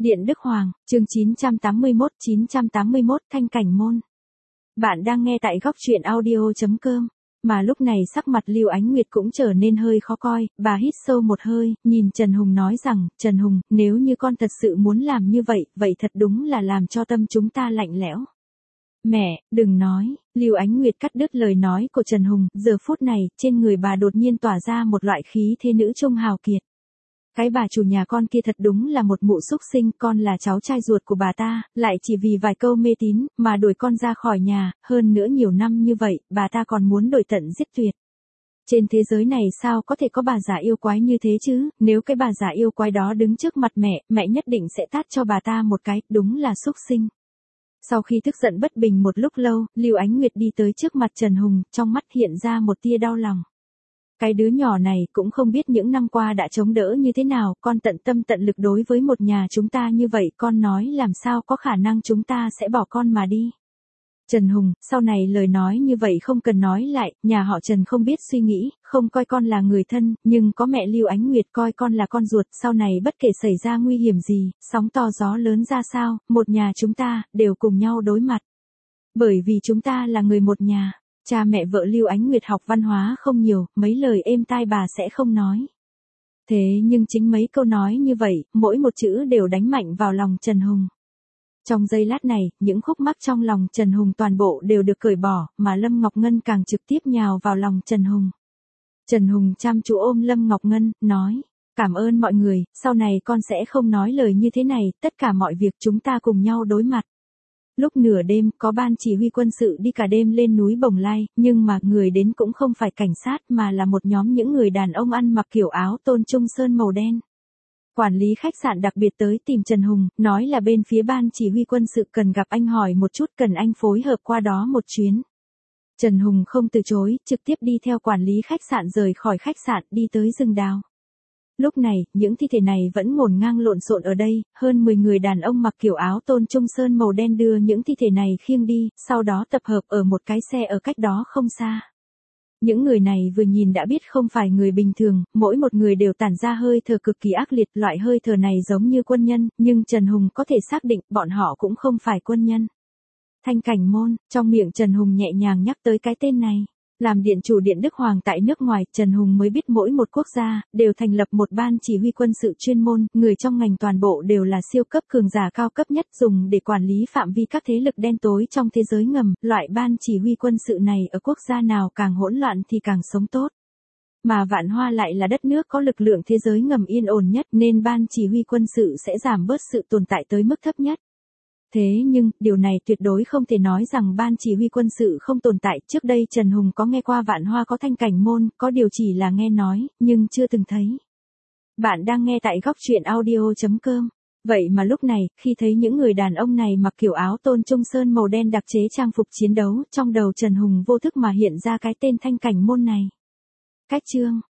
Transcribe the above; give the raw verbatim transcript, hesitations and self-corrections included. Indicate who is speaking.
Speaker 1: Điện Đức Hoàng, chương chín trăm tám mươi mốt chín trăm tám mươi mốt Thanh Cảnh Môn. Bạn đang nghe tại góc truyện audio chấm com. Mà lúc này sắc mặt Lưu Ánh Nguyệt cũng trở nên hơi khó coi, bà hít sâu một hơi, nhìn Trần Hùng nói rằng, Trần Hùng, nếu như con thật sự muốn làm như vậy, vậy thật đúng là làm cho tâm chúng ta lạnh lẽo. Mẹ, đừng nói, Lưu Ánh Nguyệt cắt đứt lời nói của Trần Hùng, giờ phút này, trên người bà đột nhiên tỏa ra một loại khí thế nữ trung hào kiệt. Cái bà chủ nhà con kia thật đúng là một mụ xúc sinh, con là cháu trai ruột của bà ta, lại chỉ vì vài câu mê tín, mà đuổi con ra khỏi nhà, hơn nữa nhiều năm như vậy, bà ta còn muốn đuổi tận giết tuyệt. Trên thế giới này sao có thể có bà già yêu quái như thế chứ, nếu cái bà già yêu quái đó đứng trước mặt mẹ, mẹ nhất định sẽ tát cho bà ta một cái, đúng là xúc sinh. Sau khi tức giận bất bình một lúc lâu, Lưu Ánh Nguyệt đi tới trước mặt Trần Hùng, trong mắt hiện ra một tia đau lòng. Cái đứa nhỏ này cũng không biết những năm qua đã chống đỡ như thế nào, con tận tâm tận lực đối với một nhà chúng ta như vậy, con nói làm sao có khả năng chúng ta sẽ bỏ con mà đi. Trần Hùng, sau này lời nói như vậy không cần nói lại, nhà họ Trần không biết suy nghĩ, không coi con là người thân, nhưng có mẹ Lưu Ánh Nguyệt coi con là con ruột, sau này bất kể xảy ra nguy hiểm gì, sóng to gió lớn ra sao, một nhà chúng ta, đều cùng nhau đối mặt. Bởi vì chúng ta là người một nhà. Cha mẹ vợ Lưu Ánh Nguyệt học văn hóa không nhiều, mấy lời êm tai bà sẽ không nói. Thế nhưng chính mấy câu nói như vậy, mỗi một chữ đều đánh mạnh vào lòng Trần Hùng. Trong giây lát này, những khúc mắc trong lòng Trần Hùng toàn bộ đều được cởi bỏ, mà Lâm Ngọc Ngân càng trực tiếp nhào vào lòng Trần Hùng. Trần Hùng chăm chú ôm Lâm Ngọc Ngân, nói, cảm ơn mọi người, sau này con sẽ không nói lời như thế này, tất cả mọi việc chúng ta cùng nhau đối mặt. Lúc nửa đêm, có ban chỉ huy quân sự đi cả đêm lên núi Bồng Lai, nhưng mà người đến cũng không phải cảnh sát mà là một nhóm những người đàn ông ăn mặc kiểu áo tôn trung sơn màu đen. Quản lý khách sạn đặc biệt tới tìm Trần Hùng, nói là bên phía ban chỉ huy quân sự cần gặp anh hỏi một chút, cần anh phối hợp qua đó một chuyến. Trần Hùng không từ chối, trực tiếp đi theo quản lý khách sạn rời khỏi khách sạn đi tới rừng đào. Lúc này, những thi thể này vẫn ngổn ngang lộn xộn ở đây, hơn mười người đàn ông mặc kiểu áo tôn trung sơn màu đen đưa những thi thể này khiêng đi, sau đó tập hợp ở một cái xe ở cách đó không xa. Những người này vừa nhìn đã biết không phải người bình thường, mỗi một người đều tản ra hơi thở cực kỳ ác liệt, loại hơi thở này giống như quân nhân, nhưng Trần Hùng có thể xác định bọn họ cũng không phải quân nhân. Thanh Cảnh Môn, trong miệng Trần Hùng nhẹ nhàng nhắc tới cái tên này. Làm điện chủ Điện Đức Hoàng tại nước ngoài, Trần Hùng mới biết mỗi một quốc gia, đều thành lập một ban chỉ huy quân sự chuyên môn, người trong ngành toàn bộ đều là siêu cấp cường giả cao cấp nhất dùng để quản lý phạm vi các thế lực đen tối trong thế giới ngầm, loại ban chỉ huy quân sự này ở quốc gia nào càng hỗn loạn thì càng sống tốt. Mà Vạn Hoa lại là đất nước có lực lượng thế giới ngầm yên ổn nhất nên ban chỉ huy quân sự sẽ giảm bớt sự tồn tại tới mức thấp nhất. Thế nhưng, điều này tuyệt đối không thể nói rằng ban chỉ huy quân sự không tồn tại. Trước đây Trần Hùng có nghe qua Vạn Hoa có Thanh Cảnh Môn, có điều chỉ là nghe nói, nhưng chưa từng thấy. Bạn đang nghe tại góc truyện audio chấm com. Vậy mà lúc này, khi thấy những người đàn ông này mặc kiểu áo tôn trung sơn màu đen đặc chế trang phục chiến đấu, trong đầu Trần Hùng vô thức mà hiện ra cái tên Thanh Cảnh Môn này. Cách chương,